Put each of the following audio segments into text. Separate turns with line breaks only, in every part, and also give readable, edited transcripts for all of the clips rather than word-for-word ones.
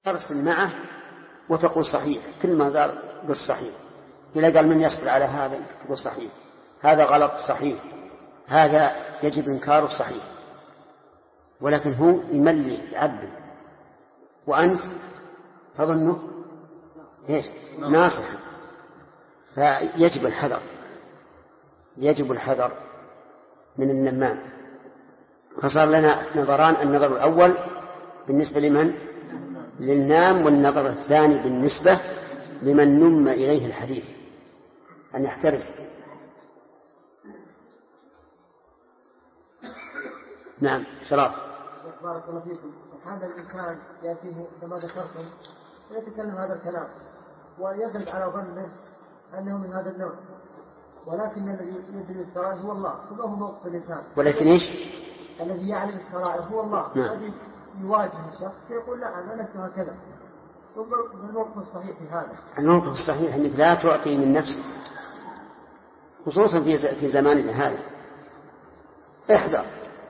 أرسل معه وتقول صحيح، كل ما قال صحيح. إذا قال من يصبر على هذا تقول صحيح، هذا غلط صحيح، هذا يجب إنكاره صحيح. ولكن هو يملي يعبد وأنت تظنه إيش؟ ناصحا. فيجب الحذر، يجب الحذر من النمام. فصار لنا نظران: النظر الأول بالنسبة لمن؟ للنام، والنظر الثاني بالنسبة لمن نم إليه الحديث أن يحترز. نعم. شراب.
بارك الله فيكم. هذا الإنسان يأتيه كما ذكرتم ويتكلم هذا الكلام ويغلب على ظنه أنه من هذا النوع، ولكن الذي يدري السرائر هو الله، فما هو موقف الإنسان؟
ولكن إيش؟
الذي يعلم السرائر هو الله. الذي يواجه الشخص فيقول لا أنا لست هكذا. ثم الموقف الصحيح في هذا؟
الموقف الصحيح أنك لا تعطي من نفسك، خصوصا في زماننا هذا. احذر.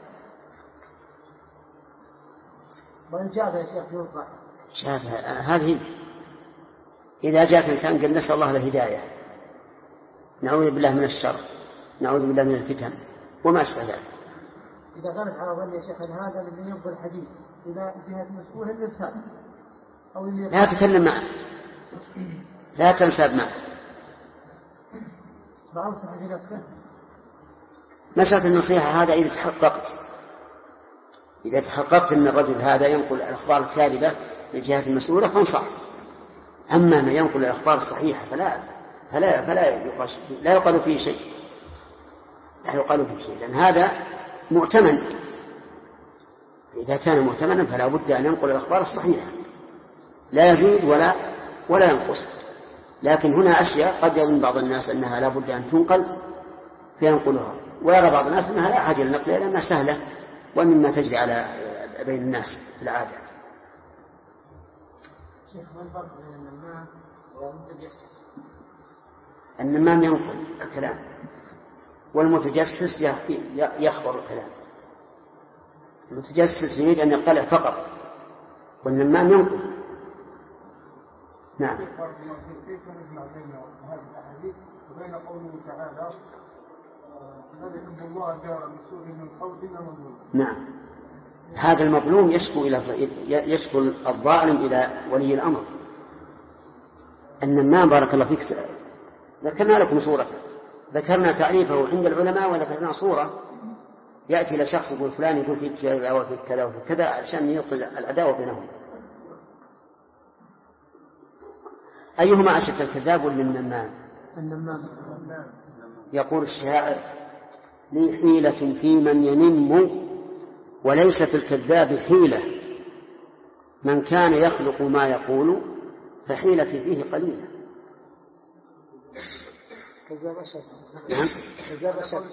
ويجاب يا شيخ ينصح.
شاف هذه إذا جاءك إنسان قال نسأل الله الهداية، نعوذ بالله من الشر، نعوذ بالله من الفتن وما أشبه ذلك.
إذا غلب على ظن يا شيخ أن هذا من ينقل الحديث إذا جهة مسؤول الإرسال أو
لا تتكلم معه، لا تنساب معه.
ما أنصح في نفسه.
مسألة النصيحة هذا إذا تحققت أن الرجل هذا ينقل الأخبار الكاذبة للجهات المسؤولة فانصح. أما ما ينقل الأخبار الصحيحة فلا يقال فيه شيء، لا يقال فيه شيء، لأن هذا مؤتمن. إذا كان مؤتمنا فلا بد أن ينقل الأخبار الصحيحة، لا يزيد ولا ينقص. لكن هنا أشياء قد يظن بعض الناس أنها لا بد أن تنقل فينقلها، ويرى بعض الناس أنها لا حاجة للنقل لأنها سهلة ومما تجري على بين الناس في العادة.
شيخ، ما الفرق بين النمام والمتجسس؟
النمام ينقل الكلام، والمتجسس يخبر الكلام. المتجسس يريد أن يطلع فقط، والنمام ينقل. نعم.
كيف نجمع بين هذه الأحاديث وبين قوله تعالى الذي يحب الله جار مسؤول من القول إلا مظلوم؟
نعم، هذا المظلوم يشكو الظالم إلى ولي الأمر. النمام بارك الله فيك ذكرنا لكم صورة، ذكرنا تعريفه عند العلماء وذكرنا صورة. يأتي إلى شخص يقول فلان يقول فيك كذا وفيك كذا وفيك كذا عشان يوصل العداوة بينهم. أيهما أشد، الكذاب ولا النمام؟
النمام.
يقول الشاعر: لي حيلة في من ينم وليس في الكذاب حيلة، من كان يخلق ما يقول فحيلتي فيه قليلة.
كذاب أشد.
نعم.
كذاب أشد.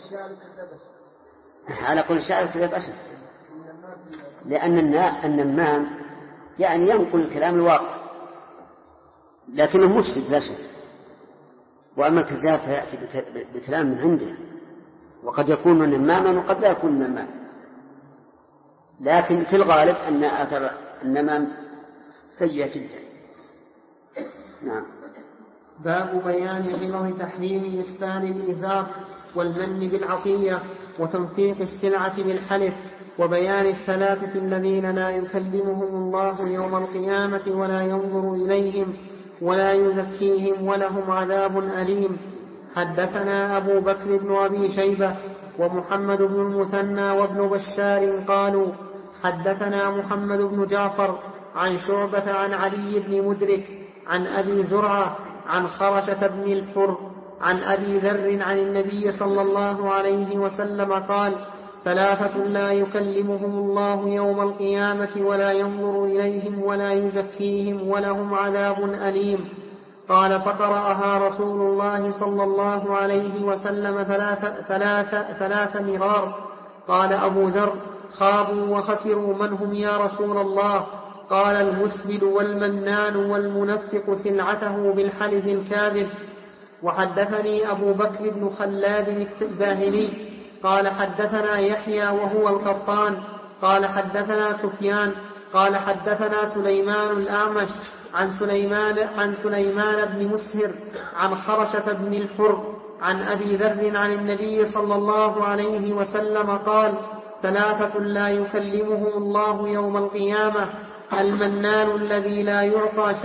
على كل شاعر كذاب أشد، لأن النمام يعني ينقل الكلام الواقع لكنه مفسد لا شك. وأما الكذاب فيأتي بكلام من عنده، وقد يكون نماما وقد لا يكون نماما، لكن في الغالب أن أثر النمام سيء جدا. نعم.
باب بيان عوض تحريم إسبال الإزار والمن بالعطية وتنفيق السلعة بالحلف، وبيان الثلاثة الذين لا يكلمهم الله يوم القيامة ولا ينظر إليهم ولا يزكيهم ولهم عذاب أليم. حدثنا أبو بكر بن أبي شيبة ومحمد بن المثنى وابن بشار قالوا حدثنا محمد بن جعفر عن شعبة عن علي بن مدرك عن أبي زرعة عن خرشة بن الحر عن أبي ذر عن النبي صلى الله عليه وسلم قال: ثلاثة لا يكلمهم الله يوم القيامة ولا ينظر إليهم ولا يزكيهم ولهم عذاب أليم. قال: فقرأها رسول الله صلى الله عليه وسلم ثلاث مرار. قال أبو ذر: خابوا وخسروا من هم يا رسول الله؟ قال: المسبل والمنان والمنفق سلعته بالحلف الكاذب. وحدثني أبو بكر بن خلاد الباهلي قال حدثنا يحيى وهو القطان قال حدثنا سفيان قال حدثنا سليمان الأعمش عن سليمان بن مسهر عن خرشة بن الحر عن أبي ذر عن النبي صلى الله عليه وسلم قال: ثلاثة لا يكلمهم الله يوم القيامة: المنان الذي لا يعطي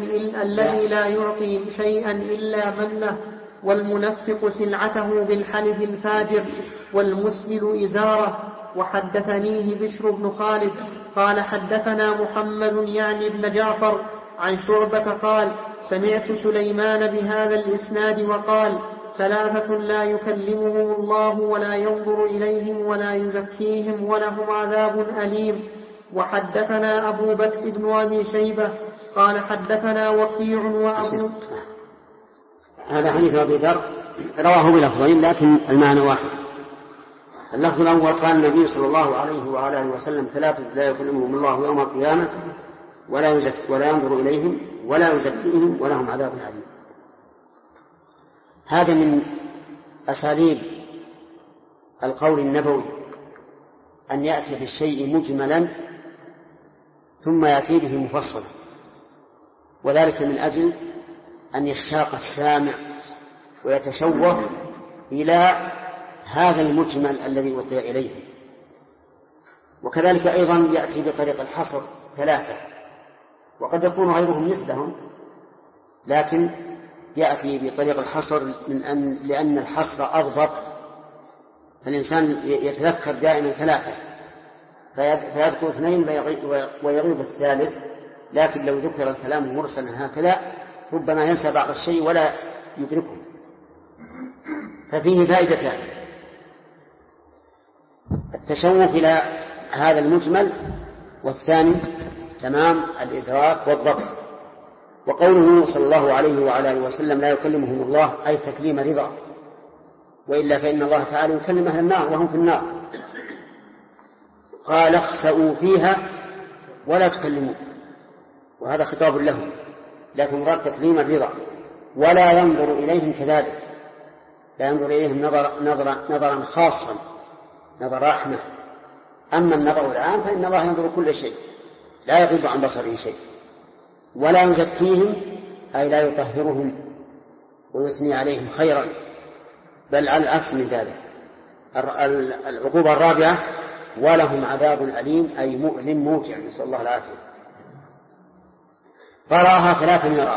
شيئا إلا منه، والمنفق سلعته بالحلف الفاجر، والمسبل إزاره. وحدثنيه بشر بن خالد قال حدثنا محمد يعني بن جعفر عن شعبة قال: سمعت سليمان بهذا الإسناد وقال: ثلاثة لا يكلمهم الله ولا ينظر إليهم ولا يزكيهم ولهم عذاب أليم. وحدثنا أبو بكر بن أبي شيبة قال حدثنا وكيع وأبو.
هذا حديث أبي ذر رواه بلفظين لكن المعنى واحد. اللفظ الأول قال النبي صلى الله عليه وعلى آله وسلم: ثلاثة لا يكلمهم الله يوم القيامة ولا ينظر إليهم ولا يزكيهم ولهم عذاب أليم. هذا من أساليب القول النبوي أن يأتي بالشيء مجملا ثم يأتي به مفصلا، وذلك من أجل أن يشتاق السامع ويتشوف إلى هذا المجمل الذي ألقي إليه. وكذلك أيضا يأتي بطريق الحصر ثلاثة، وقد يكون غيرهم مثلهم، لكن يأتي بطريق الحصر لأن الحصر أضبط، فالإنسان يتذكر دائما ثلاثة فيذكر اثنين ويغيب الثالث. لكن لو ذكر الكلام مرسلا هكذا ربما ينسى بعض الشيء ولا يدركه. ففيه فائدتان: التشوف إلى هذا المجمل، والثاني تمام الإدراك والضبط. وقوله صلى الله عليه وعلى آله وسلم: لا يكلمهم الله، أي تكليم رضا، وإلا فإن الله تعالى يكلم أهل النار وهم في النار. قال: اخسئوا فيها ولا تكلموا، وهذا خطاب لهم، لكن مراد تكليم الرضا. ولا ينظر إليهم كذلك، لا ينظر إليهم نظرا خاصا، نظر رحمة. أما النظر العام فإن الله ينظر كل شيء لا يغيب عن بصره شيء. ولا يزكيهم، أي لا يطهرهم ويثني عليهم خيرا، بل على العكس من ذلك. العقوبة الرابعة: ولهم عذاب أليم، أي مؤلم موجع، نسأل الله العافية. قرأها 3 مرات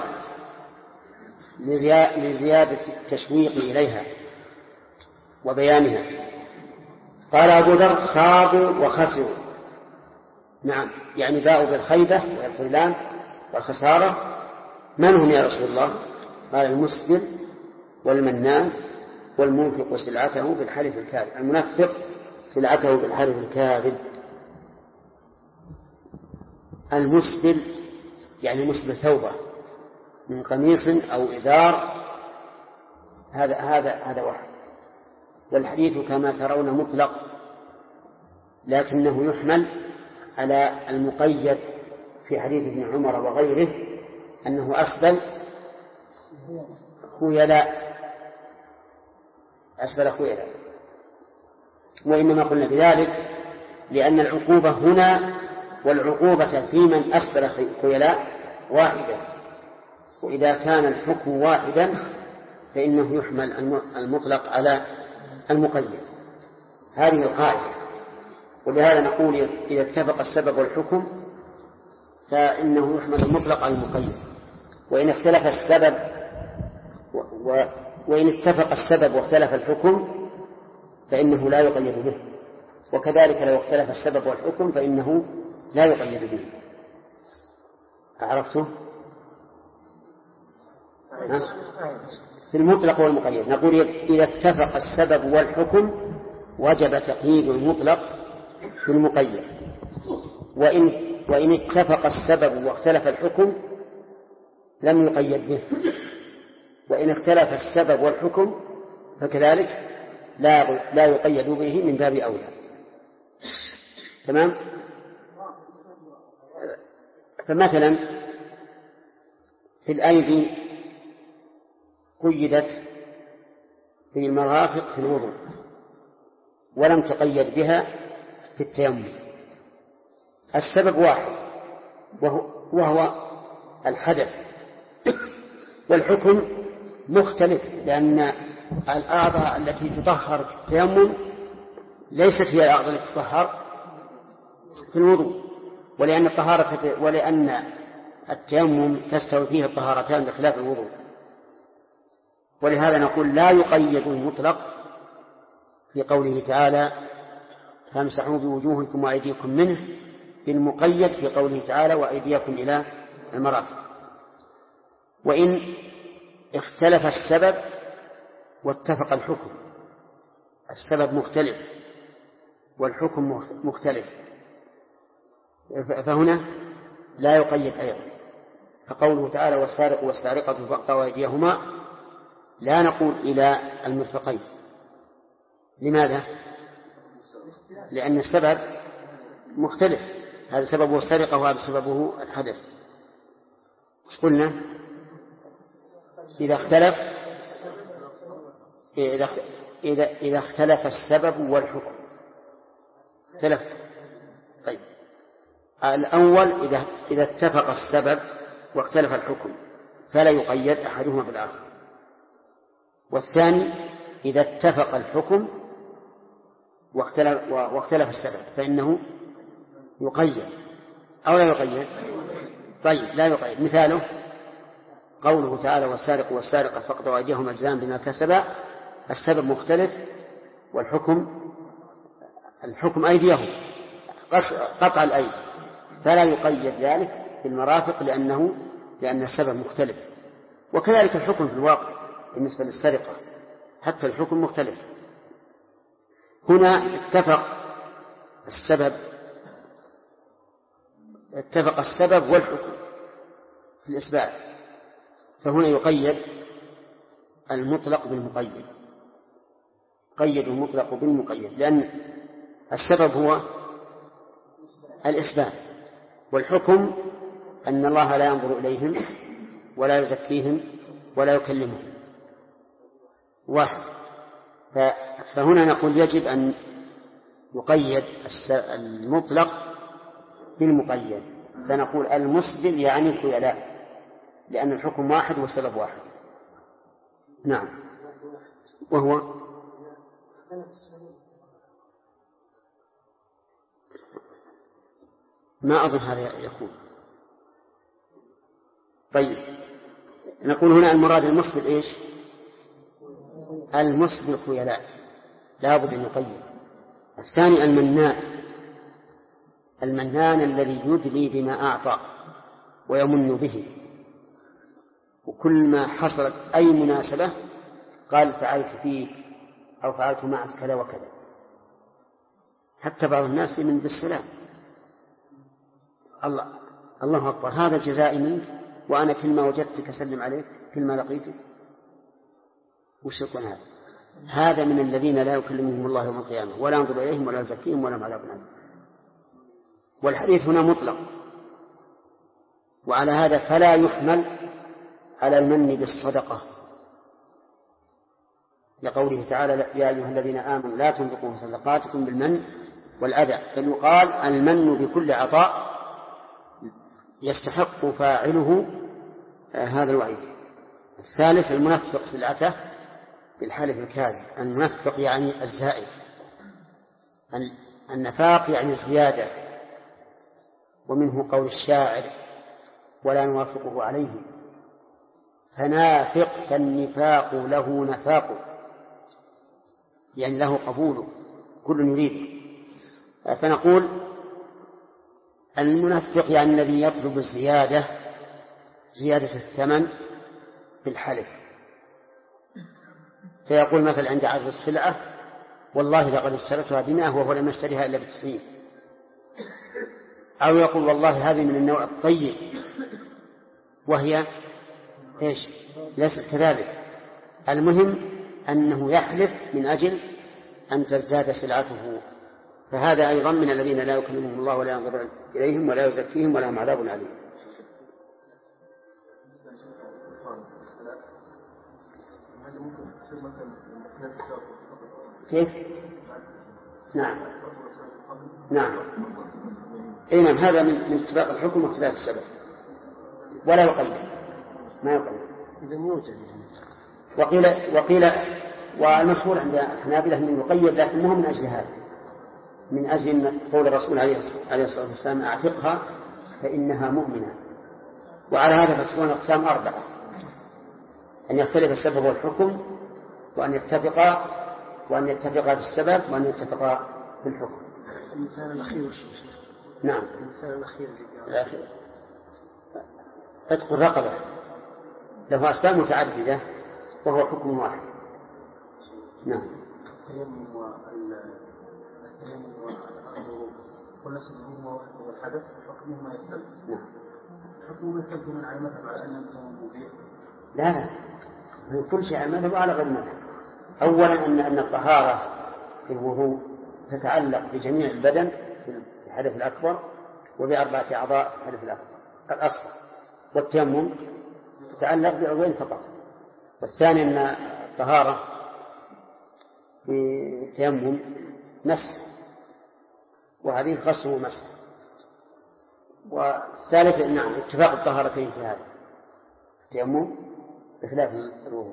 لزيادة التشويق إليها وبيانها. قال أبو ذر: خابوا وخسروا. نعم، يعني باءوا بالخيبة والخذلان والخسارة. من هم يا رسول الله؟ قال: المسبل والمنان والمنفق سلعته بالحلف الكاذب. المنفق سلعته بالحلف الكاذب. المسبل يعني مسبل ثوبه من قميص أو إزار، هذا واحد. والحديث كما ترون مطلق، لكنه يحمل على المقيد في حديث ابن عمر وغيره أنه أسبل خيلاء، أسبل خيلاء. وإنما قلنا بذلك لأن العقوبة هنا والعقوبة في من أسبل خيلاء واحدة، وإذا كان الحكم واحدا فإنه يحمل المطلق على المقيد. هذه القاعدة. ولهذا نقول إذا اتفق السبب والحكم فإنه يحمل المطلق على المقيد، وإن اختلف السبب وإن اتفق السبب واختلف الحكم فإنه لا يقيد به، وكذلك لو اختلف السبب والحكم فإنه لا يقيد به. عرفته؟ في المطلق والمقيد نقول إذا اتفق السبب والحكم وجب تقييد المطلق في المقيد، وإن اتفق السبب واختلف الحكم لم يقيد به، وإن اختلف السبب والحكم فكذلك لا يقيد به من باب أولى. تمام؟ فمثلا في الأيدي قيدت في المرافق في الوضوء ولم تقيد بها في التيمم، السبب واحد وهو الحدث، والحكم مختلف، لأن الأعضاء التي تطهر في التيمم ليست هي الأعضاء التي تطهر في الوضوء، ولأن التيمم تستوي فيه الطهارتان بخلاف الوضوء. ولهذا نقول لا يقيد المطلق في قوله تعالى فامسحوا بوجوهكم وأيديكم منه بالمقيد في قوله تعالى وأيديكم إلى المرافق. وإن اختلف السبب واتفق الحكم، السبب مختلف والحكم مختلف، فهنا لا يقيد أيضا. فقوله تعالى والسارق والسارقة فاقطعوا أيديهما لا نقول إلى المرفقين. لماذا؟ لأن السبب مختلف، هذا سببه السرقة وهذا سببه الحدث. وش قلنا؟ إذا اختلف السبب والحكم اختلف. طيب الأول إذا اتفق السبب واختلف الحكم فلا يقيد أحدهما بالآخر، والثاني إذا اتفق الحكم واختلف السبب فإنه يقيد أو لا يقيد. طيب لا يقيد. مثاله قوله تعالى والسارق والسارقة فاقطعوا أيديهما جزاء بما كسبا، السبب مختلف والحكم أيديهم قطع الأيدي، فلا يقيد ذلك بالمرافق لأن السبب مختلف. وكذلك الحكم في الواقع بالنسبة للسرقة حتى الحكم مختلف. هنا اتفق السبب والحكم في الإثبات، فهنا يقيد المطلق بالمقيد، قيد المطلق بالمقيد، لأن السبب هو الإثبات، والحكم أن الله لا ينظر إليهم ولا يزكيهم ولا يكلمهم واحد. فهنا نقول يجب أن يقيد المطلق بالمقيد، فنقول المسبل يعني الخيلاء، لأن الحكم واحد والسبب واحد. نعم. وهو ما أظن هذا يكون. طيب نقول هنا المراد المسبل إيش؟ المسبل خيلاء، لا بد أن يقيد. الثاني المنان الذي يدلي بما أعطى ويمن به، وكل ما حصلت أي مناسبة قال فعلت فيك أو فعلت معك كذا وكذا. حتى بعض الناس يمن بالسلام، الله أكبر هذا جزائي منك، وأنا كل ما وجدتك أسلم عليك كل ما لقيتك. وش يكون هذا من الذين لا يكلمهم الله يوم القيامة ولا ينظر إليهم ولا يزكيهم ولا عذاب أليم. والحديث هنا مطلق، وعلى هذا فلا يحمل على المن بالصدقة، لقوله تعالى يا أيها الذين آمنوا لا تنفقوا صدقاتكم بالمن والأذى، بل يقال المن بكل عطاء يستحق فاعله هذا الوعيد. الثالث المنفق سلعته بالحلف الكاذب. المنفق يعني الزائد، النفاق يعني الزيادة، ومنه قول الشاعر ولا نوافقه عليه فنافق فالنفاق له نفاق، يعني له قبول كل يريد. فنقول المنفق يعني الذي يطلب زيادة الثمن بالحلف، فيقول مثلا عند عرض السلعة والله لقد اشتريتها ب100 وهو لم يشتريها إلا ب90، أو يقول والله هذه من النوع الطيب وهي إيش ليست كذلك. المهم أنه يحلف من أجل أن تزداد سلعته، فهذا أيضا من الذين لا يكلمهم الله ولا ينظر إليهم ولا يزكيهم ولا هم عذاب عليم. كيف؟ نعم أي نعم، هذا من اتفاق الحكم واختلاف السبب، ولا يقيد، ما يقيد.
إذا موجد.
وقيل والمشهور عند الحنابلة أنه يقيد، لكن مو من أجل هذا، من أجل قول الرسول عليه الصلاة والسلام أعتقها فإنها مؤمنة. وعلى هذا فتكون أقسام 4: أن يختلف السبب والحكم، وأن يتفقا في السبب، وأن يتفقا في الحكم.
المثال الأخير والشيخ.
نعم،
المثال الأخير
عتق الرقبة له أسباب متعددة وهو حكم واحد. نعم.
التيمم والغروب كل سببهما والحدث حكمهما يختلف.
نعم.
حكمهما يختلف من على المذهب على أنه مبيح.
لا كل شيء على المذهب وعلى غير المذهب. أولا أن الطهارة في الوضوء تتعلق بجميع البدن في الحدث الأكبر، وبأربعة أعضاء في الحدث الأصغر، والتيمم تتعلق بعضوين فقط. والثاني أن الطهارة في التيمم مسح، وهذه غسل ومسح. والثالث نعم اتفاق الطهارتين في هذا التيمم بخلاف الوضوء.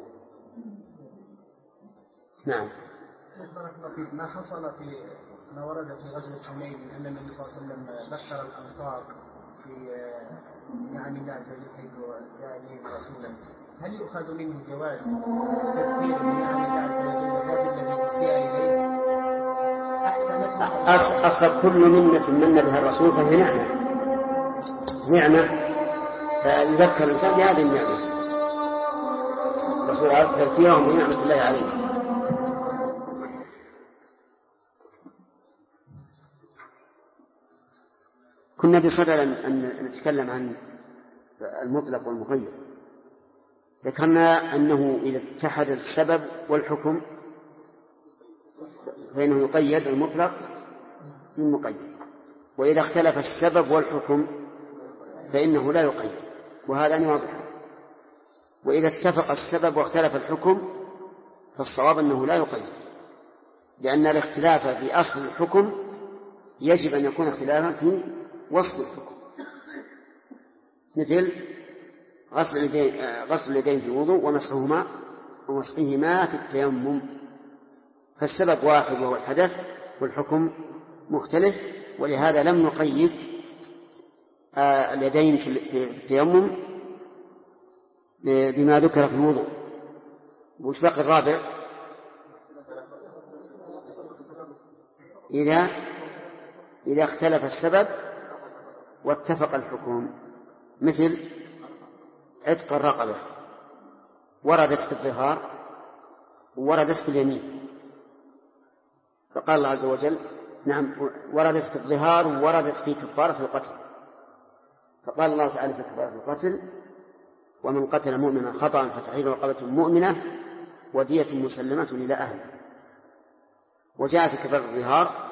نعم.
ما حصل في ما ورد في غزوة حنين أن النبي صلى الله عليه وسلم بشر الأنصار في نعم الله عز وجل حيث جاء إليه رسولا، هل يؤخذ منه جواز تذكير بنعم الله عز وجل الرجل الذي أسيء إليه
أصل كل منة من بها الرسول فهي نعمة فيذكر الإنسان بهذه النعمة. الرسول عرف تذكيرهم بنعمة الله عليه. كنا بصدد أن نتكلم عن المطلق والمقيد. ذكرنا أنه إذا اتحد السبب والحكم فإنه يقيد المطلق بالمقيد، وإذا اختلف السبب والحكم فإنه لا يقيد، وهذا واضح. وإذا اتفق السبب واختلف الحكم فالصواب أنه لا يقيد، لأن الاختلاف في أصل الحكم يجب أن يكون اختلافا في وصف الحكم، مثل غسل اليدين في الوضوء ومسحهما في التيمم، فالسبب واحد وهو الحدث، والحكم مختلف، ولهذا لم نقيد اليدين في التيمم بما ذكر في الوضوء. وش باقي الرابع؟ إذا اختلف السبب واتفق الحكم، مثل عتق الرقبة وردت في الظهار ووردت في اليمين، فقال الله عز وجل نعم وردت في الظهار ووردت في كفارة القتل، فقال الله تعالى في كفارة القتل ومن قتل مؤمنا خطأ فتحرير رقبة مؤمنة ودية مسلمة إلى أهله. وجاء في كفارة الظهار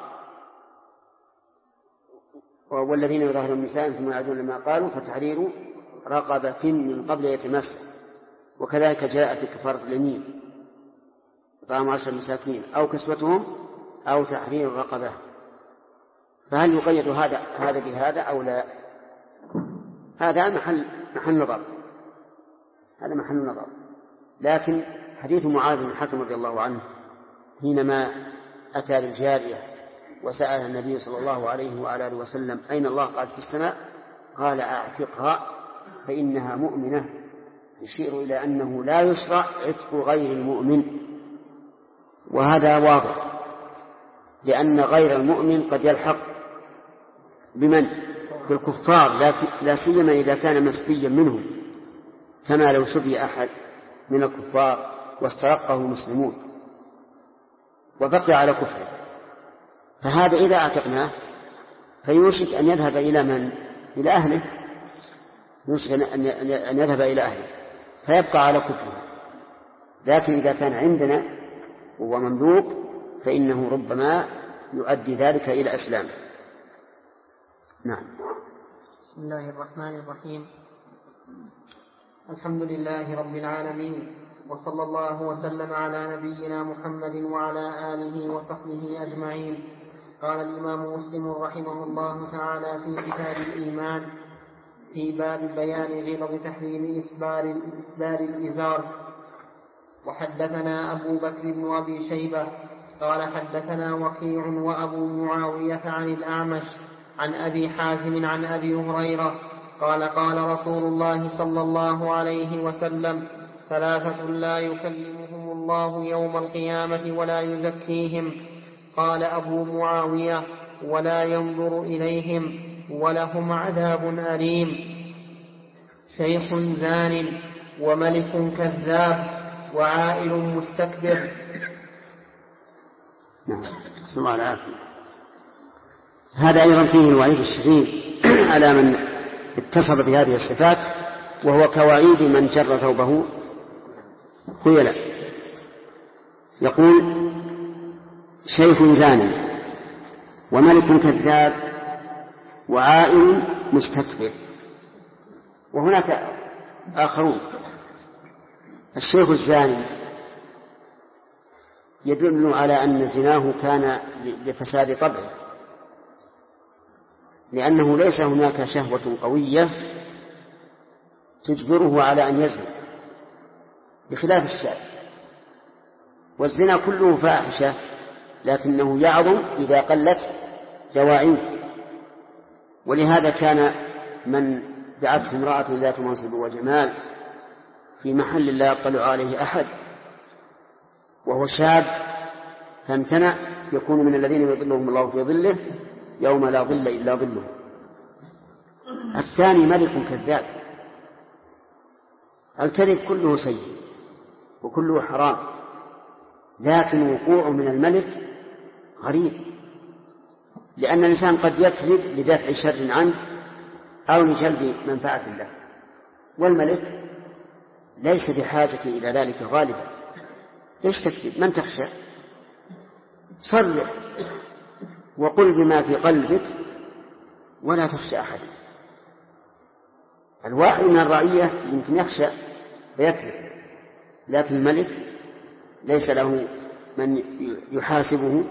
والذين يظاهرون النساء ثم يعودون لما قالوا فتحرير رقبة من قبل يتمس. وكذلك جاء في كفارة اليمين طعام 10 مساكين أو كسوتهم أو تحرير رقبة. فهل يقيد هذا بهذا أو لا؟ هذا محل نظر، هذا محل نظر. لكن حديث معاذ بن الحكم رضي الله عنه حينما أتى بالجارية وسأل النبي صلى الله عليه وآله وسلم أين الله؟ قال في السماء، قال أعتقها فإنها مؤمنة، يشير إلى أنه لا يشرع عتق غير المؤمن. وهذا واضح، لأن غير المؤمن قد يلحق بمن؟ بالكفار، لا سيما إذا كان مسبيا منهم، كما لو سبي أحد من الكفار واسترقه المسلمون وبقي على كفره، فهذا إذا اعتقناه فيوشك أن يذهب إلى من؟ إلى أهله، يوشك أن يذهب إلى أهله فيبقى على كفره. لكن إذا كان عندنا وهو مملوك فإنه ربما يؤدي ذلك إلى إسلامه. نعم.
بسم الله الرحمن الرحيم. الحمد لله رب العالمين، وصلى الله وسلم على نبينا محمد وعلى آله وصحبه أجمعين. قال الإمام مسلم رحمه الله تعالى في كتاب الإيمان في باب بيان غلظ تحريم إسبال الإزار. وحدثنا أبو بكر بن أبي شيبة قال حدثنا وكيع وأبو معاوية عن الأعمش عن أبي حازم عن أبي هريرة قال قال رسول الله صلى الله عليه وسلم: 3 لا يكلمهم الله يوم القيامة ولا يزكيهم. قال أبو معاوية: ولا ينظر إليهم ولهم عذاب أليم: شيخ زان وملك كذاب وعائل مستكبر.
نعم. صلى الله عليه وسلم. هذا أيضا فيه الوعيد الشديد على من اتصف بهذه الصفات، وهو كوعيد من جر ثوبه خيلا. يقول: شيخ زاني وملك كذاب وعائل مستكبر. وهناك آخرون. الشيخ الزاني يدل على أن زناه كان لفساد طبعه، لأنه ليس هناك شهوة قوية تجبره على أن يزني، بخلاف الشاب. والزنا كله فاحشة، لكنه يعظم إذا قلت دواعيه. ولهذا كان من دعته امرأة ذات منصب وجمال في محل لا يطلع عليه أحد وهو شاب فامتنع، يكون من الذين يظلهم الله في ظله يوم لا ظل إلا ظله. الثاني ملك كذاب. الكذب كله سيء وكله حرام، لكن وقوعه من الملك غريب، لأن الإنسان قد يكذب لدفع شر عنه أو لجلب منفعة له، والملك ليس بحاجة إلى ذلك غالبا. ليش تكذب؟ من تخشى؟ صرح وقل بما في قلبك ولا تخشى أحد. الواحد من الرعية يمكن يخشى ويكذب، لكن الملك ليس له من يحاسبه،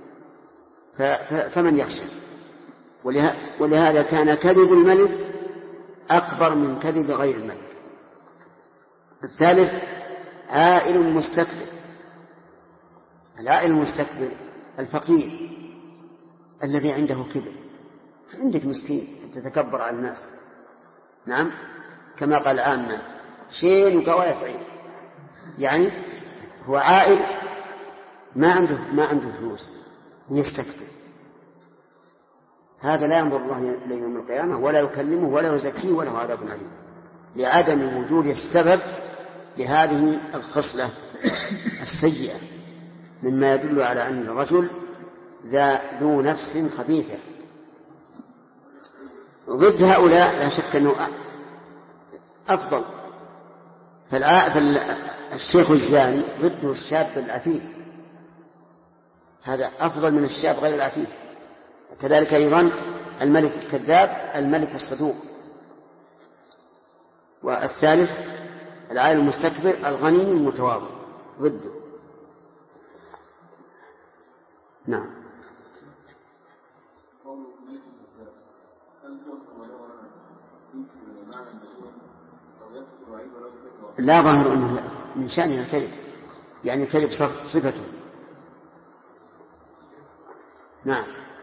فمن يخشى. ولهذا كان كذب الملك أكبر من كذب غير الملك. الثالث عائل مستكبر. العائل المستكبر الفقير الذي عنده كبر. عندك مسكين تتكبر على الناس، نعم، كما قال عامة: شين وقواية عين. يعني هو عائل ما عنده فلوس ويستكبر. هذا لا ينظر الله إليه يوم القيامة ولا يكلمه ولا يزكيه وله عذاب أليم، لعدم وجود السبب لهذه الخصلة السيئة، مما يدل على أن الرجل ذو نفس خبيثة. ضد هؤلاء لا شك أنه أفضل. فالشيخ الزاني ضده الشاب العفيف، هذا أفضل من الشاب غير العفيف. كذلك أيضا الملك الكذاب الملك الصدوق. والثالث العائل المستكبر الغني المتواضع ضده. نعم. لا ظاهر أنه من شأنها الكذب، يعني الكذب صفته. نعم.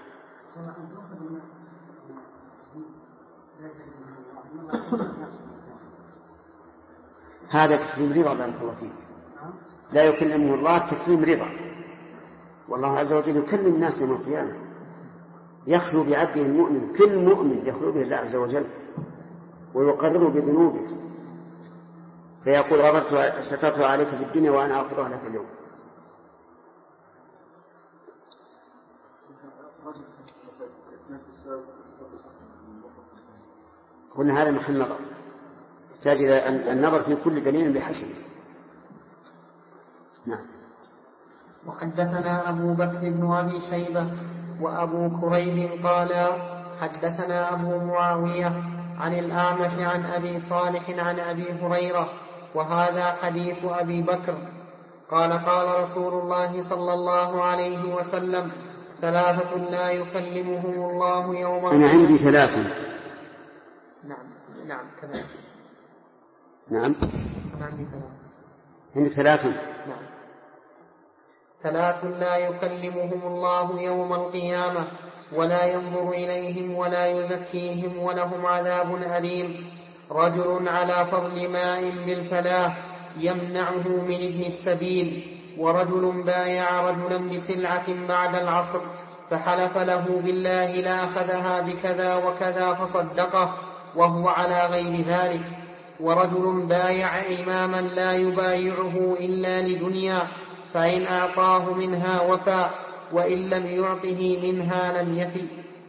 هذا تكريم رضا بارك الله فيك. لا يكلمه الله تكريم رضا، والله عز وجل يكلم الناس يوم القيامة، يخلو بعبده المؤمن. كل مؤمن يخلو به الله عز وجل ويقرره بذنوبه، فيقول: سترت عليك في الدنيا وأنا أغفرها لك اليوم. قلنا هذا محل نظر، يحتاج إلى النظر في كل دليل بحسبه. نعم.
وحدثنا أبو بكر بن أبي شيبة وأبو كريب قال حدثنا أبو معاوية عن الأعمش عن أبي صالح عن أبي هريرة، وهذا حديث أبي بكر. قال قال رسول الله صلى الله عليه وسلم: 3 لا يكلمهم الله يوم
أنا عندي 3.
نعم كذلك.
نعم
أنا عندي 3.
عندي 3.
نعم. 3 لا يكلمهم الله يوم القيامة ولا ينظر إليهم ولا يزكيهم ولهم عذاب أليم. رجل على فضل ماء بالفلاح يمنعه من ابن السبيل، ورجل بايع رجلا بسلعة بعد العصر فحلف له بالله لأخذها بكذا وكذا فصدقه وهو على غير ذلك. ورجل بايع إماما لا يبايعه إلا لدنيا فإن أعطاه منها وفى وإن لم يعطه منها لم يفي.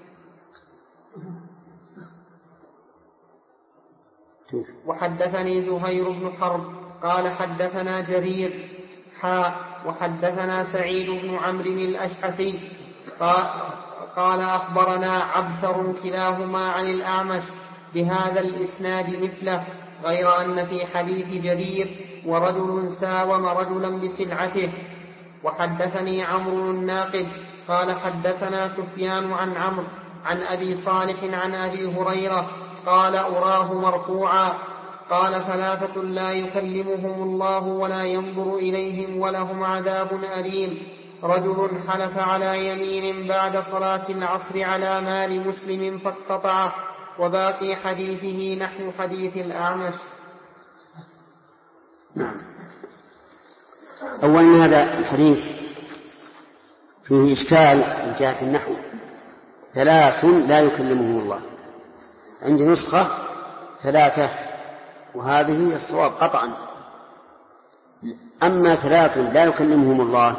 وحدثني زهير بن حرب قال حدثنا جرير وحدثنا سعيد بن عمرو الأشعثي قال أخبرنا عبثر كلاهما عن الأعمش بهذا الإسناد مثله، غير أن في حديث جرير ورجل ساوم رجلا بسلعته. وحدثني عمرو الناقد قال حدثنا سفيان عن عمرو عن أبي صالح عن أبي هريرة قال أراه مرفوعا قال 3 لا يكلمهم الله ولا ينظر إليهم ولهم عذاب أليم. رجل حلف على يمين بعد صلاة العصر على مال مسلم فاقتطعه. وباقي حديثه نحو حديث الأعمش.
نعم. أولا هذا الحديث فيه إشكال من جهة النحو. 3 لا يكلمهم الله، عندي نسخة 3 وهذه الصواب قطعا. أما 3 لا يكلمهم الله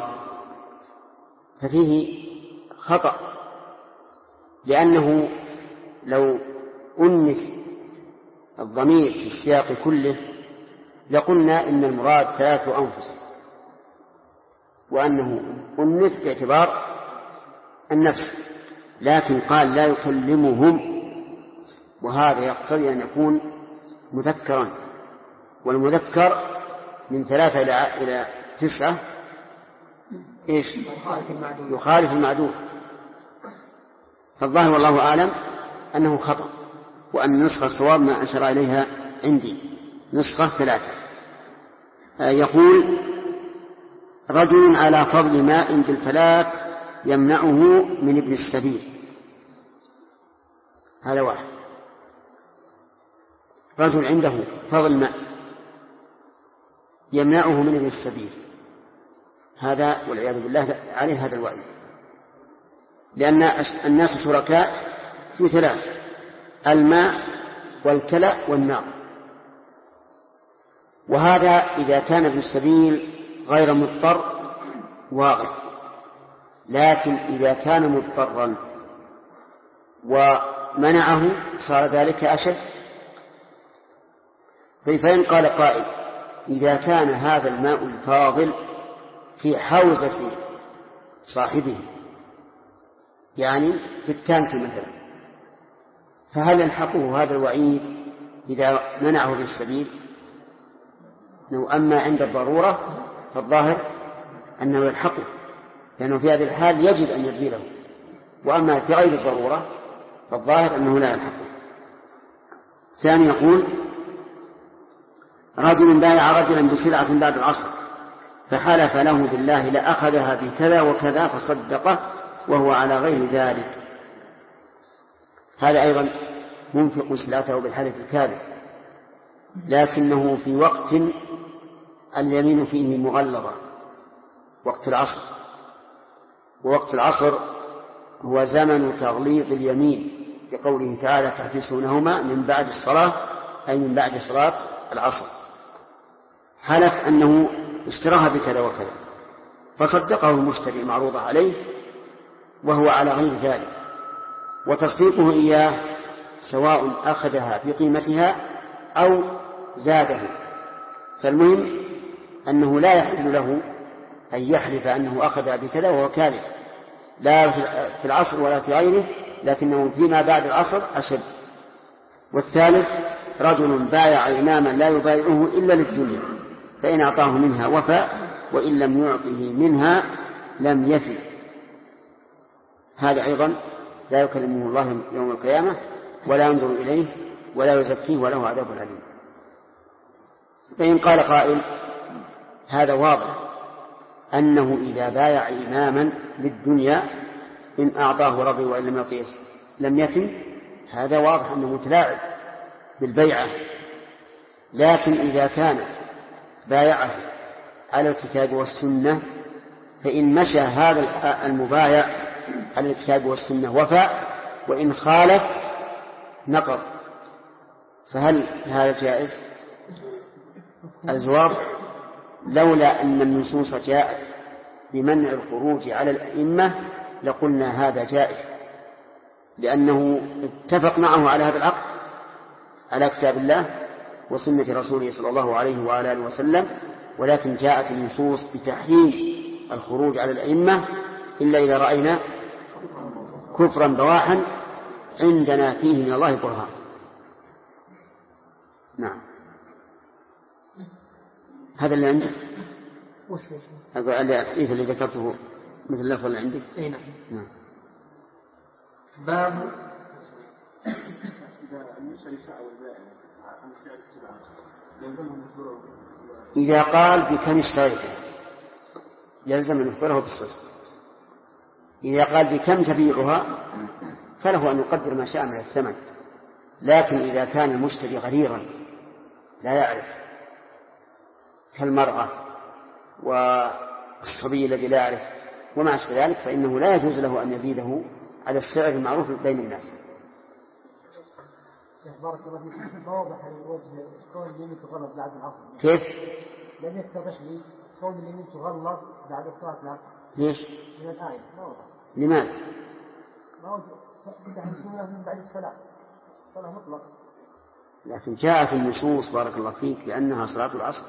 ففيه خطأ، لأنه لو أنث الضمير في السياق كله لقلنا إن المراد 3 أنفس، وأنه أنث باعتبار النفس، لكن قال لا يكلمهم، وهذا يقتضي أن يكون مذكرا، والمذكر من 3 إلى 9 إيش؟ يخالف المعدود. فالظاهر والله أعلم أنه خطأ، وأن نسخة الصواب ما أشار إليها عندي نسخة 3. يقول رجل على فضل ماء بالفلاة يمنعه من ابن السبيل، هذا واحد. رجل عنده فضل ماء يمنعه من ابن السبيل، هذا والعياذ بالله عليه هذا الوعيد، لأن الناس شركاء في 3: الماء والكلى والنار. وهذا إذا كان ابن السبيل غير مضطر واقف، لكن إذا كان مضطرا ومنعه صار ذلك أشد. فإن قال قائل إذا كان هذا الماء الفاضل في حوزة صاحبه، يعني في التانك مثلا، فهل يلحقه هذا الوعيد إذا منعه بالسبيل؟ أما عند الضرورة فالظاهر أنه يلحقه، لأنه في هذه الحال يجب أن يبذله، وأما في غير الضرورة فالظاهر أنه لا يلحقه. ثاني يقول رجل بايع رجلا بسلعة بعد العصر فحلف له بالله لأخذها بكذا وكذا فصدقه وهو على غير ذلك، هذا أيضا منفق سلعته بالحلف الكاذب، لكنه في وقت اليمين فيه مغلظة، وقت العصر. ووقت العصر هو زمن تغليظ اليمين، بقوله تعالى تحبسونهما من بعد الصلاة، أي من بعد صلاة العصر. حلف أنه اشتراها بكذا وكذا فصدقه المشتري معروضة عليه وهو على غير ذلك، وتصديقه إياه سواء أخذها بقيمتها أو زاده. فالمهم أنه لا يحل له أن يحلف أنه أخذها بكذا وهو كاذب، لا في العصر ولا في غيره، لكنه فيما بعد العصر أشد. والثالث رجل بايع إماما لا يبايعه إلا للدنيا فإن أعطاه منها وفى وإن لم يعطه منها لم يفي. هذا أيضا لا يكلمه الله يوم القيامة ولا ينظر إليه ولا يزكيه وله عذاب أليم. فإن قال قائل هذا واضح أنه إذا بايع إماما للدنيا إن أعطاه رضي وإن لم يعطيه لم يتم، هذا واضح أنه متلاعب بالبيعة. لكن إذا كان بايعه على الكتاب والسنة فإن مشى هذا المبايع على الكتاب والسنة وفى، وإن خالف نقض. فهل هذا جائز؟ الجواب لولا أن النصوص جاءت بمنع الخروج على الأئمة لقلنا هذا جائز، لأنه اتفق معه على هذا العقد على كتاب الله وسنة رسوله صلى الله عليه وآله وسلم، ولكن جاءت النصوص بتحريم الخروج على الأئمة إلا إذا رأينا كفرا بواحا عندنا فيه من الله برهان. نعم. هذا اللي عندك؟ هذا الحديث اللي ذكرته مثل اللفظ اللي عندك؟
أي نعم.
نعم.
باب
إذا قال بكم اشتريته يلزم أن يخبره بالصدق. إذا قال بكم تبيعها فله أن يقدر ما شاء من الثمن. لكن إذا كان المشتري غريرا لا يعرف كالمرأة والصبي الذي لا يعرف وما أشبه ذلك فإنه لا يجوز له أن يزيده على السعر المعروف بين الناس.
بارك الله فيك. واضح الوجه كون اليمين تغلط بعد العصر.
كيف؟
لم يتضح لي كون اليمين تغلط بعد صلاة العصر.
ليش؟
من الآية ما واضح.
لماذا؟
ما واضح. تحسونها من بعد الصلاة. صلاة مطلق.
لكن جاءت النصوص بارك الله فيك بأنها صلاة العصر.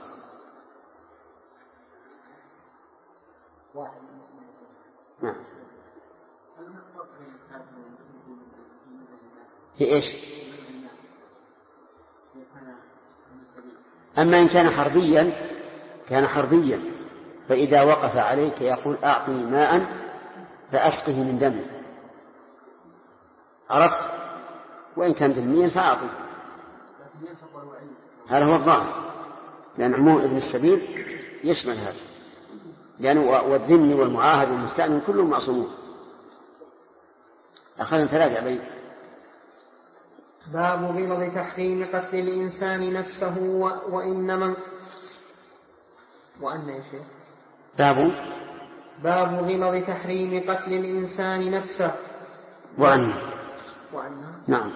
واحد.
نعم. في إيش؟ أما إن كان حربيا فإذا وقف عليك يقول أعطني ماء فأسقه من دمه، عرفت؟ وإن كان ذميا فأعطي. هذا هو الظاهر، لأن عموم ابن السبيل يشمل هذا، لأنه والذمي والمعاهد والمستأمن كلهم معصومون. أخذنا 3 عبيد.
باب غلظ تحريم قتل الإنسان نفسه وأن يا شيخ. باب غلظ تحريم قتل الإنسان نفسه
وأن نعم.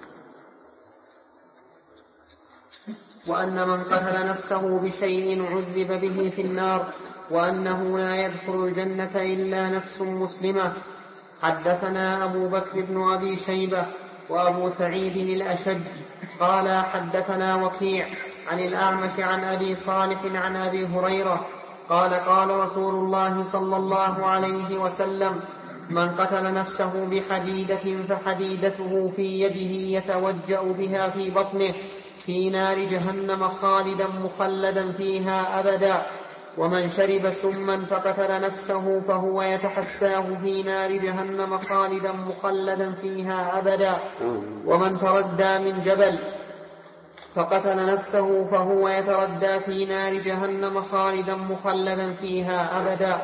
وأن من قتل نفسه بشيء عذب به في النار، وأنه لا يدخل الجنة إلا نفس مسلمة. حدثنا أبو بكر بن أبي شيبة وأبو سعيد الأشج قال حدثنا وكيع عن الأعمش عن أبي صالح عن أبي هريرة قال قال رسول الله صلى الله عليه وسلم: من قتل نفسه بحديدة فحديدته في يده يتوجأ بها في بطنه في نار جهنم خالدا مخلدا فيها أبدا. ومن شرب سما فقتل نفسه فهو يتحساه في نار جهنم خالدا مخلدا فيها أبدا. ومن تردى من جبل فقتل نفسه فهو يتردى في نار جهنم خالدا مخلدا فيها أبدا.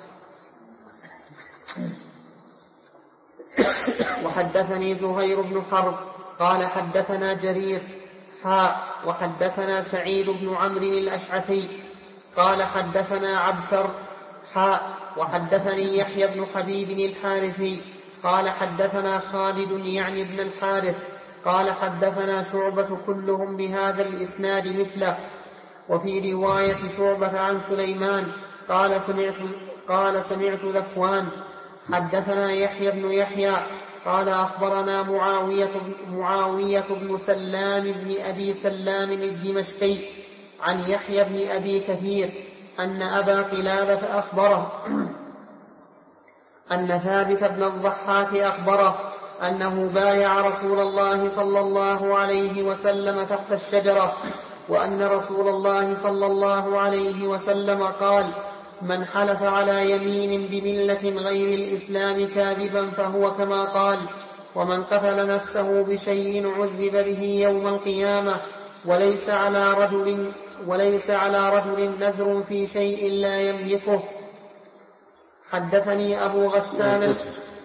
وحدثني زهير بن حرب قال حدثنا جرير وحدثنا سعيد بن عمرو الأشعثي قال حدثنا عبثر وحدثني يحيى بن حبيب الحارثي قال حدثنا خالد يعني بن الحارث قال حدثنا شعبة كلهم بهذا الإسناد مثله. وفي رواية شعبة عن سليمان قال سمعت ذكوان حدثنا يحيى بن يحيى قال أخبرنا معاوية بن سلام بن أبي سلام الدمشقي عن يحيى بن أبي كثير أن أبا قلابة أخبره أن ثابت بن الضحاك أخبره أنه بايع رسول الله صلى الله عليه وسلم تحت الشجرة، وأن رسول الله صلى الله عليه وسلم قال: من حلف على يمين بملة غير الإسلام كاذبا فهو كما قال. ومن قتل نفسه بشيء عذب به يوم القيامة وليس على رجل نذر في شيء لا يملكه. حدثني أبو غسان.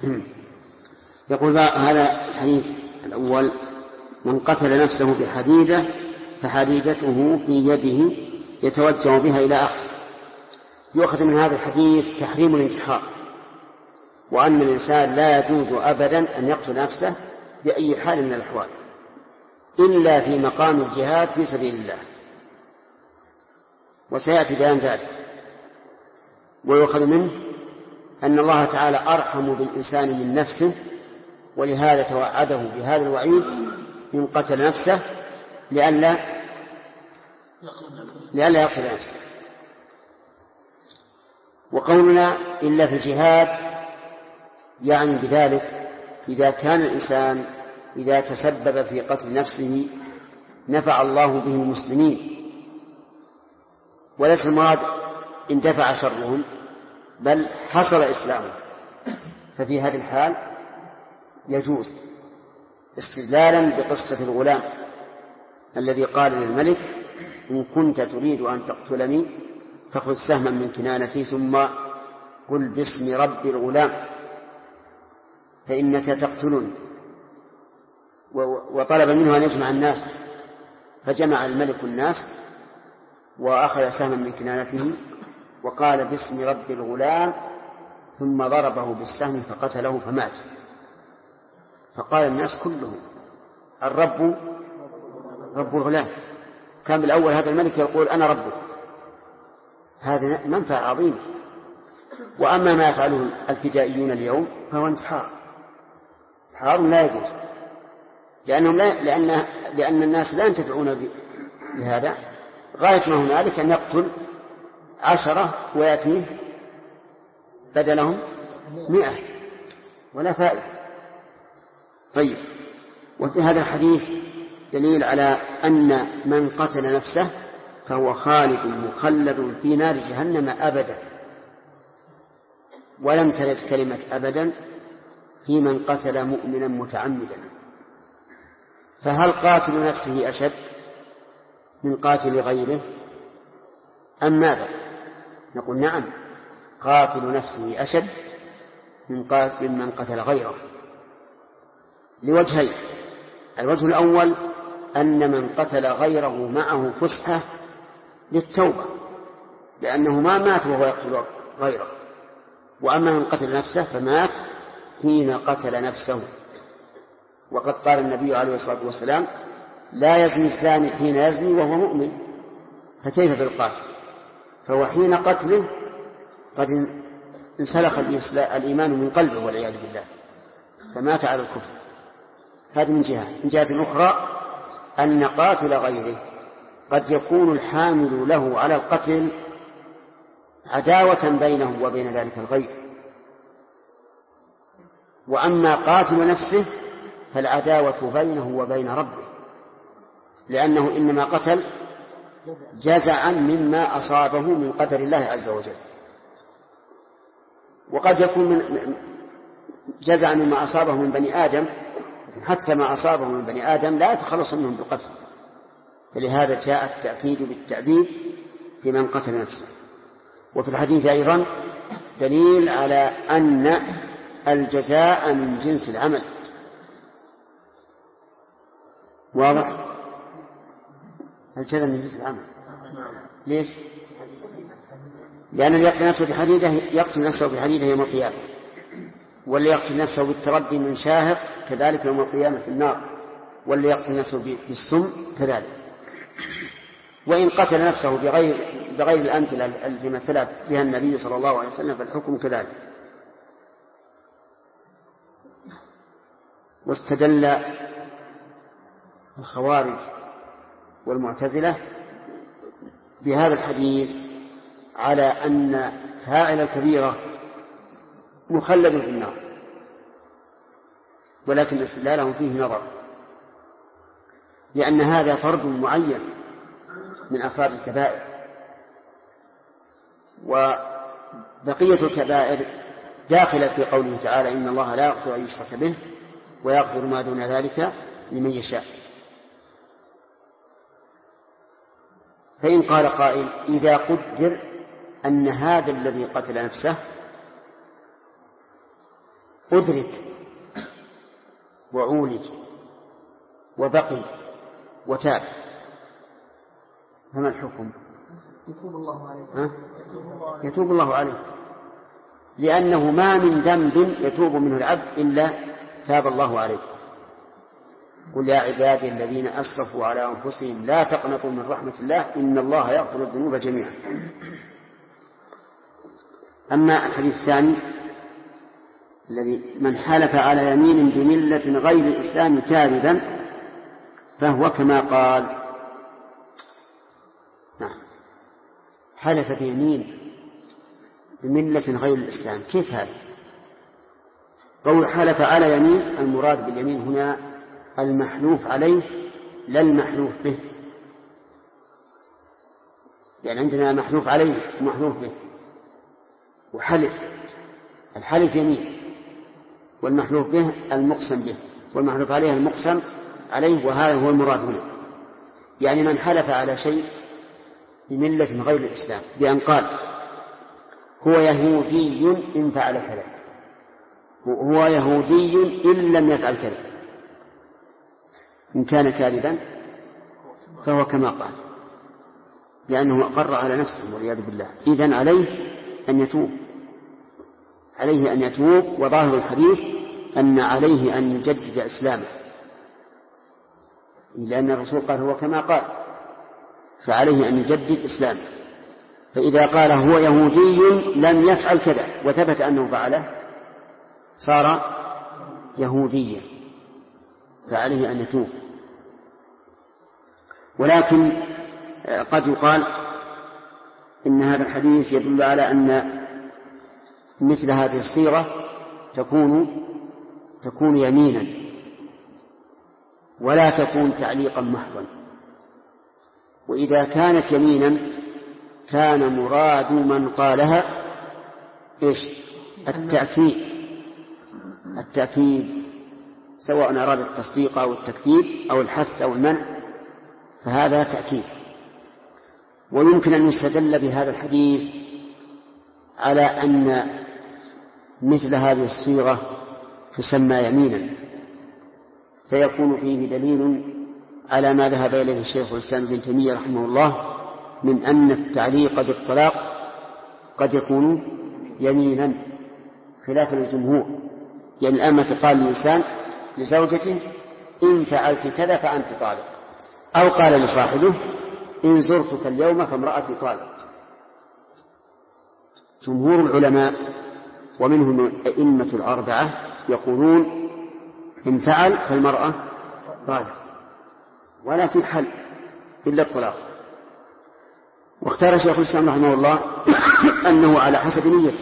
يقول هذا الحديث الأول: من قتل نفسه بحديدة فحديدته في يده يتوجه بها إلى آخر. يؤخذ من هذا الحديث تحريم الانتحار، وأن الإنسان لا يجوز أبدا أن يقتل نفسه بأي حال من الأحوال إلا في مقام الجهاد في سبيل الله، وسيأتي بيان ذلك. ويؤخذ منه أن الله تعالى أرحم بالإنسان من نفسه، ولهذا توعده بهذا الوعيد: من قتل نفسه لئلا يقتل نفسه. وقولنا إلا في الجهاد يعني بذلك إذا كان الإنسان إذا تسبب في قتل نفسه نفع الله به المسلمين، وليس المراد اندفع شرهم بل حصل إسلامه، ففي هذه الحال يجوز، استدلالا بقصة الغلام الذي قال للملك: إن كنت تريد أن تقتلني فخذ سهما من كنانتي ثم قل باسم رب الغلام فإنك تقتلني. وطلب منه أن يجمع الناس، فجمع الملك الناس وأخذ سهما من كنانته وقال باسم رب الغلام ثم ضربه بالسهم فقتله فمات. فقال الناس كلهم: الرب رب الغلام. كان بالأول هذا الملك يقول: أنا ربه. هذا منفعة عظيمة. وأما ما يفعله الفدائيون اليوم فهو انتحار لا يجوز، لأن الناس لا ينتفعون بهذا. غاية ما هنالك أن يقتل 10 ويأتيه بدلهم 100 ولا فائدة. طيب، وفي هذا الحديث دليل على أن من قتل نفسه فهو خالد مخلد في نار جهنم أبدا، ولم ترد كلمة أبدا في من قتل مؤمنا متعمدا. فهل قاتل نفسه أشد من قاتل غيره أم ماذا؟ نقول نعم، قاتل نفسه أشد من قتل غيره لوجهين. الوجه الأول أن من قتل غيره معه فسحة للتوبة، لأنه ما مات وهو يقتل غيره. وأما من قتل نفسه فمات حين قتل نفسه، وقد قال النبي عليه الصلاة والسلام: لا يزني الزاني حين يزني وهو مؤمن، فكيف بالقاتل؟ فهو حين قتله قد انسلخ الإيمان من قلبه والعياذ بالله، فمات على الكفر. هذه من جهة. من جهة أخرى أن قاتل غيره قد يكون الحامل له على القتل عداوة بينه وبين ذلك الغير. وأما قاتل نفسه فالعداوة بينه وبين ربه، لأنه إنما قتل جزعا مما أصابه من قدر الله عز وجل. وقد يكون جزعا مما أصابه من بني آدم، حتى ما أصابه من بني آدم لا يتخلص منهم بالقتل. فلهذا جاء التأكيد بالتعبيد في من قتل نفسه. وفي الحديث أيضا دليل على أن الجزاء من جنس العمل. واضح؟ الجزاء من جنس العمل. ليش؟ لأن اللي يقتل نفسه بحديدة يوم القيامة، واللي يقتل نفسه بالتردي من شاهق كذلك يوم القيامة في النار، واللي يقتل نفسه بالسم كذلك. وإن قتل نفسه بغير الأمثلة التي مثل بها النبي صلى الله عليه وسلم فالحكم كذلك. واستدل الخوارج والمعتزلة بهذا الحديث على أن فاعل الكبيرة مخلد في النار، ولكن استدلالهم فيه نظر، لأن هذا فرد معين من أفراد الكبائر، بقية الكبائر داخلة في قوله تعالى إن الله لا يغفر أن يشرك به ويغفر ما دون ذلك لمن يشاء. فإن قال قائل إذا قدر أن هذا الذي قتل نفسه أدرك وعولج وبقي وتاب فما الحكم؟
يتوب الله عليه.
يتوب الله عليه، لأنه ما من ذنب يتوب منه العبد إلا تاب الله عليه. قل يا عبادي الذين أسرفوا على أنفسهم لا تقنطوا من رحمة الله إن الله يغفر الذنوب جميعا. أما الحديث الثاني الذي من حلف على يمين بملة غير الإسلام كاذبا فهو كما قال. نعم، حلف بيمين بملة غير الإسلام، كيف هذا؟ قول حلف على يمين المراد باليمين هنا المحلوف عليه لا المحلوف به، يعني عندنا محلوف عليه ومحلوف به وحلف. الحلف يمين والمحلوف به المقسم به والمحلوف عليه المقسم عليه، وهذا هو المراد هنا. يعني من حلف على شيء بملة غير الإسلام بأن قال هو يهودي إن فعل كذا، هو يهودي إن لم يفعل كذا، إن كان كاذبا فهو كما قال، لأنه أقر على نفسه والعياذ بالله. إذن عليه أن يتوب، عليه أن يتوب. وظاهر الحديث أن عليه أن يجدد إسلامه، لأن الرسول قال هو كما قال، فعليه أن يجدد إسلامه. فإذا قال هو يهودي لم يفعل كذا وثبت أنه فعله صار يهوديا، فعليه أن يتوب. ولكن قد يقال إن هذا الحديث يدل على أن مثل هذه الصيغة تكون يمينا ولا تكون تعليقا محضا. وإذا كانت يمينا كان مراد من قالها إيش؟ التأكيد، سواء أراد التصديق أو التكذيب أو الحث أو المنع، فهذا تأكيد. ويمكن أن يستدل بهذا الحديث على أن مثل هذه الصيغة تسمى يمينا، فيكون فيه دليل على ما ذهب إليه الشيخ الإسلام ابن تيمية رحمه الله من أن التعليق بالطلاق قد يكون يمينا خلافا للجمهور. يعني الآن ما تقال الإنسان لزوجته إن فعلت كذا فأنت طالق، أو قال لصاحبه إن زرتك اليوم فامرأتي طالق. جمهور العلماء ومنهم الأئمة الأربعة يقولون إن فعل فالمرأة طالق ولا في حل إلا الطلاق. واختار شيخ الإسلام رحمه الله أنه على حسب نيته،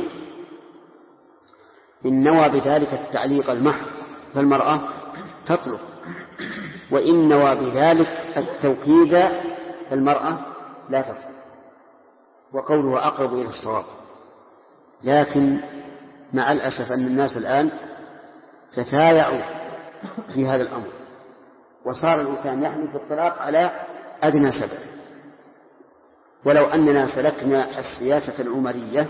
إن نوى بذلك التعليق المحض فالمرأة تطلق، وإن نوى بذلك التوكيد فالمرأة لا تطلق، وقوله أقرب إلى الصواب. لكن مع الأسف أن الناس الآن تتايعوا في هذا الأمر، وصار الإنسان يحمل في الطلاق على أدنى سبب. ولو أننا سلكنا السياسة العمرية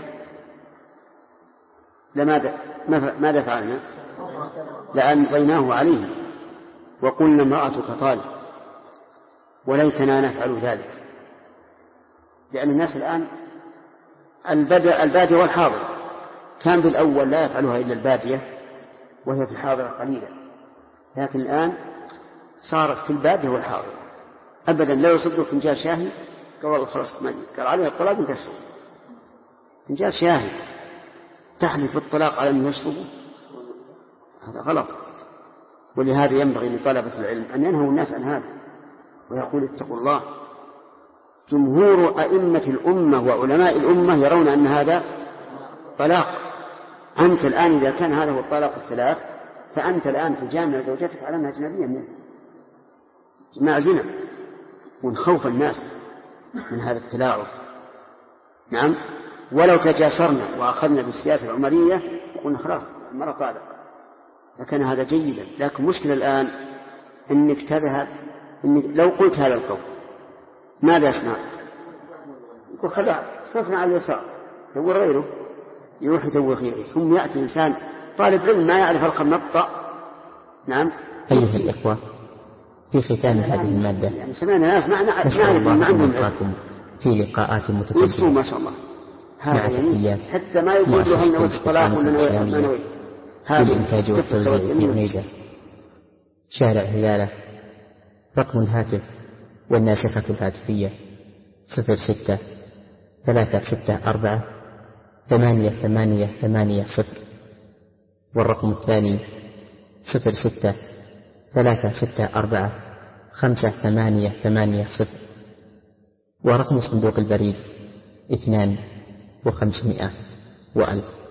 ماذا فعلنا؟ لأمضيناه عليه وقلنا امرأتك طالق، وليتنا نفعل ذلك. لأن الناس الآن البادية والحاضر، كان بالأول لا يفعلها إلا البادية وهي في الحاضرة قليلا، لكن الآن صارت في البادية والحاضر أبدا لا يصدق فنجان شاهي قال والله خلاص قال عليها الطلاق من تشرب فنجان شاهي تحلف الطلاق على أن يشربه، هذا غلط. ولهذا ينبغي لطلبة العلم أن ينهوا الناس عن هذا ويقول اتقوا الله. جمهور أئمة الأمة وعلماء الأمة يرون أن هذا طلاق. أنت الآن إذا كان هذا هو الطلاق الثلاث فأنت الآن تجامع زوجتك على أنها أجنبية منه، جماع زنا، ونخوف الناس من هذا التلاعب. نعم، ولو تجاسرنا وأخذنا بالسياسة العمرية قلنا خلاص المرة طالق، لكن هذا جيدا. لكن مشكلة الآن أنك تذهب، إنك لو قلت هذا القول ماذا يصنع؟ يقول خلاص صرفنا على اليسار، يدور غيره، يروح يدور غيره، ثم يأتي إنسان طالب علم ما يعرف الخنطة. نعم.
أيها الإخوة، في ختام هذه المادة
يعني سمعنا ناس ما
عندهم علم في لقاءات متجددة
ما شاء الله. هذا يعني حتى ما يقول له هل نويت الطلاق ولا ما نويت.
للإنتاج والتوزيع في عنيزة، شارع هلالة. رقم الهاتف والناسخة الهاتفية 06-364-8880، والرقم الثاني 06-364-5880، ورقم صندوق البريد 2500 و1000.